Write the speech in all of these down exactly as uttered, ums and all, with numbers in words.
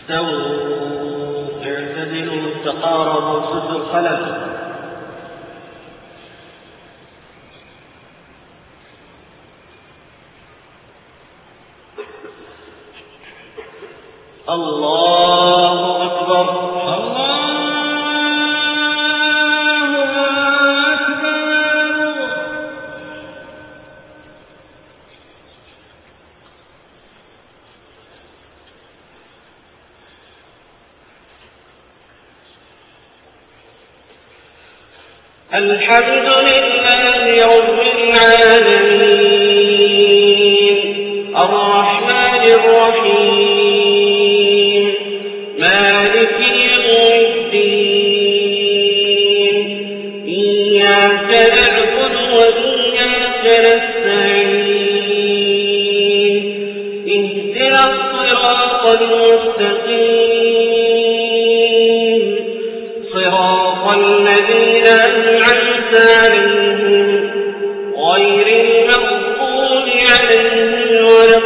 استووا اعتدلوا تقاربوا سدوا الخلل. الله أكبر. الله أكبر. الحمد لله رب العالمين الرحمن الرحيم مالك يوم الدين إياك نعبد وإياك نستعين اهدنا الصراط المستقيم صراط الذين أنعمت عليهم غير المغضوب عليهم ولا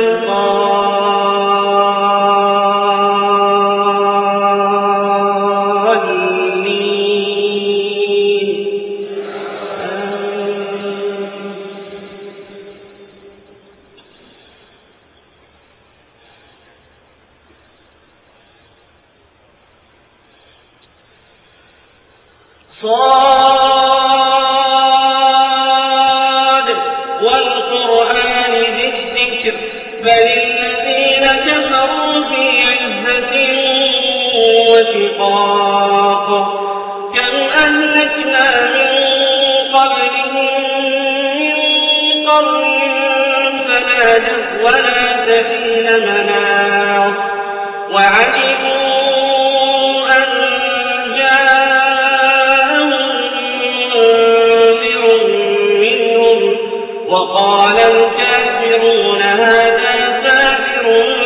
الضالين. صاد والقرآن ذي الذكر بل الذين كفروا في عزة وشقاق كم أهلكنا من قبلهم من قرن فنادوا ولا سبيل مناص وعجبوا أن وقال الكافرون هذا ساحر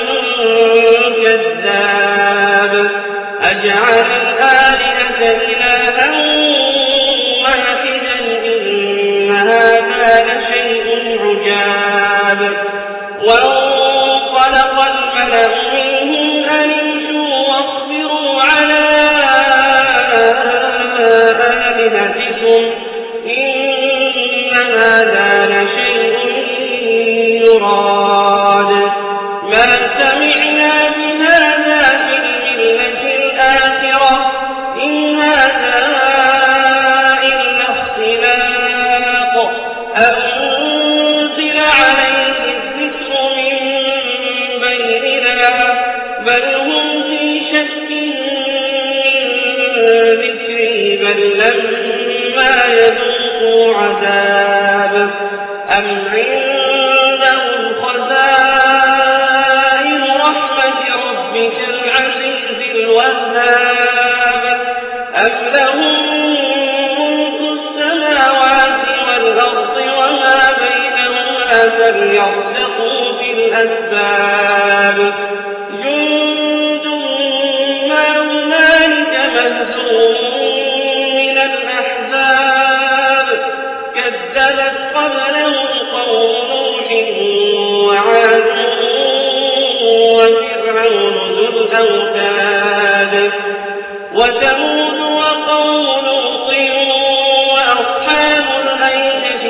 كذاب أجعل الآلهة إلها واحدا إن هذا لشيء عجاب. وانطلق الملأ منهم أن امشوا واصبروا على آلهتكم إن هذا لشيء يراد ما سمعنا بهذا في الملة الآخرة إن هذا إلا اختلاق أنزل عليه الذكر من بيننا بل هم في شك من ذكري بل لما يذوقوا عذاب أم عندهم خزائن رحمة ربك العزيز الوهاب أم لهم ملك السماوات والأرض وما بينهما فليرتقوا في الأسباب جند ما هنالك مهزوم من الأحزاب كذبت قبلهم قوم نوح وعاد وفرعون ذو الأوتاد وثمود وقوم لوط وأصحاب الأيكة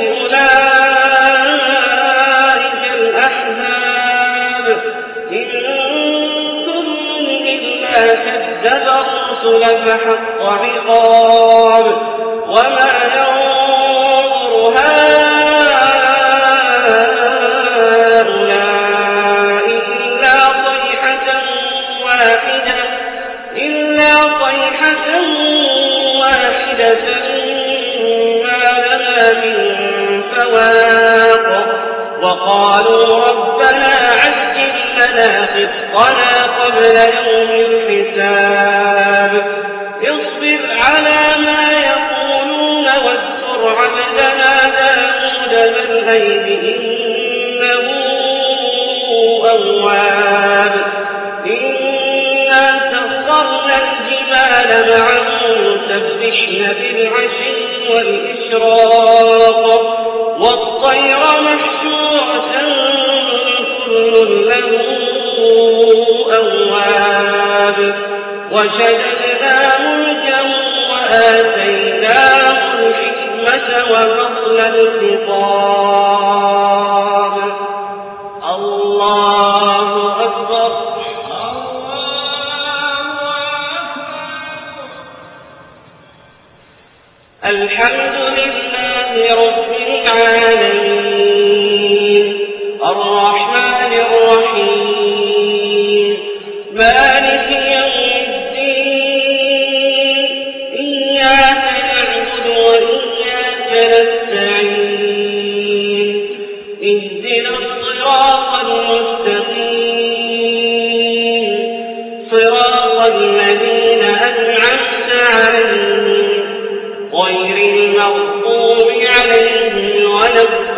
أولئك الأحزاب إن كل إلا كذب الرسل فحق عقاب وما ينظر هؤلاء إلا صيحة واحدة إلا صيحة واحدة ما لها من فواق وقالوا ربنا عجل لنا قسطنا قبل يوم الحساب اصبر على ما يقولون واذكر عبدنا داود ذا الأيد إنه أواب إنا سخرنا الجبال معه يسبحن بالعشي والإشراق والطير محشورة كل له أواب وشددنا ملكه وآتيناه الحكمة وفصل الخطاب. الله أكبر. الحمد لله رب العالمين الرحمن الرحيم مالك يوم الدين إياك نعبد وإياك نستعين اهدنا الصراط المستقيم صراط الذين أنعمت عليهم غير المغضوب عليهم ولا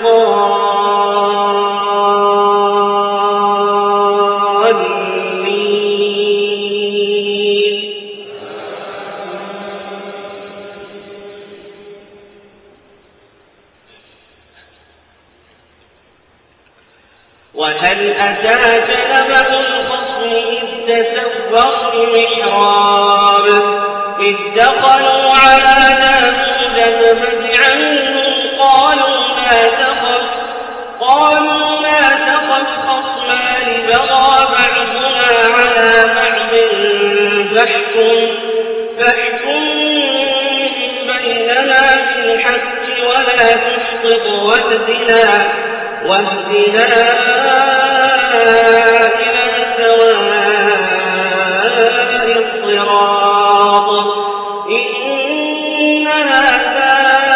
الضالين. وهل أتاك نبأ الخصم إذ تسوروا المحراب إذ دخلوا على داود ففزع منهم قالوا لا تخف قالوا لا تخف خصمان بغى بعضنا على بعض فاحكم فاحكم بيننا بالحق ولا تشطط واهدنا واهدنا إلى سواء الصراط إن هذا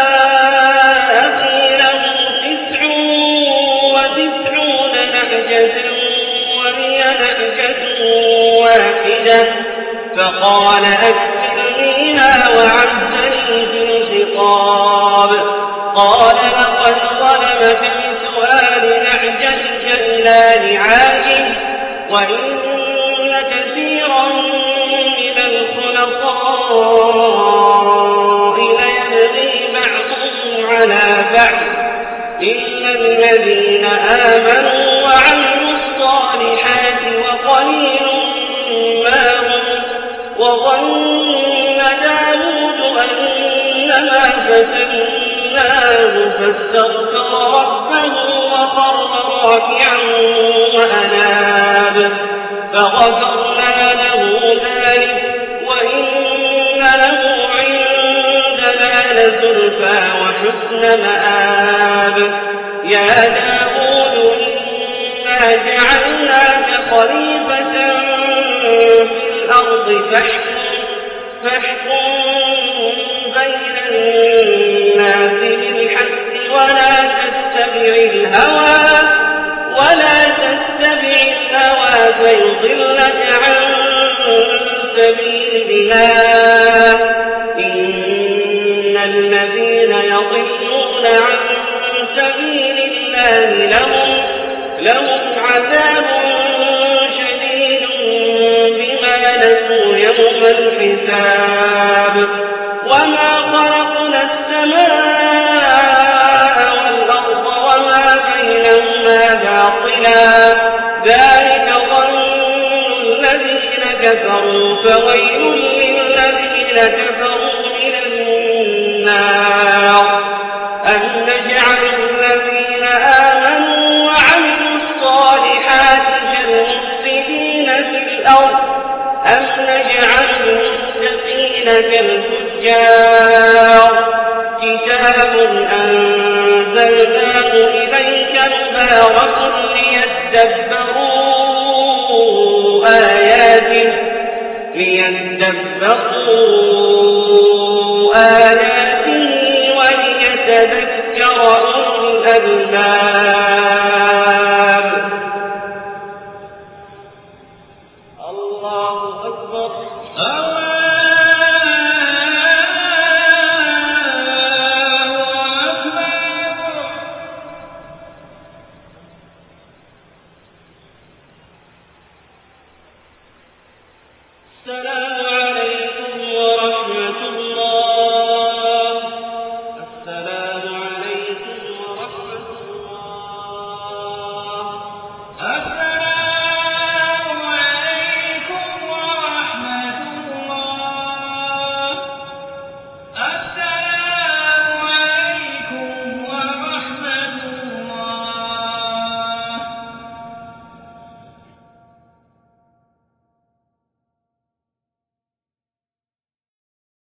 أخي له تسع وتسعون نعجة وهي نعجة واحدة فقال أكفلنيها وعزني في الخطاب قال لقد ظلمك بسؤال نعجتك إلى نعاجه وإن كثيرا من الخلطاء ليبغي بعضهم على بعض إلا الذين آمنوا وعملوا الصالحات وقليل ما هم وظن داود أنما فتناه فاستغفر ربه وخر راكعا وأناب فغفرنا له ذلك وإن له عندنا لزلفى وحسن مآب. يا داود إنا جعلناك خليفة في الأرض فاحكم فاحكم بين الناس بالحق ولا تتبع الهوى ولا تتبع الهوى فيضلك عن سبيل الله إن الذين يضلون عن سبيل الله لهم لهم عذاب شديد بما نسوا يوم الحساب. وما خلقنا السماء والأرض وما بينهما باطلا ذلك ظن الذين كفروا فويل للذين كفروا من النار. أم نجعل الذين آمنوا وعملوا الصالحات كالمفسدين في الأرض أم نجعل المتقين كالفجار. كتاب أنزلناه إليك مبارك ليدبروا آياته ليدبروا آياته وليتذكر أولو الألباب. الله أكبر. السلام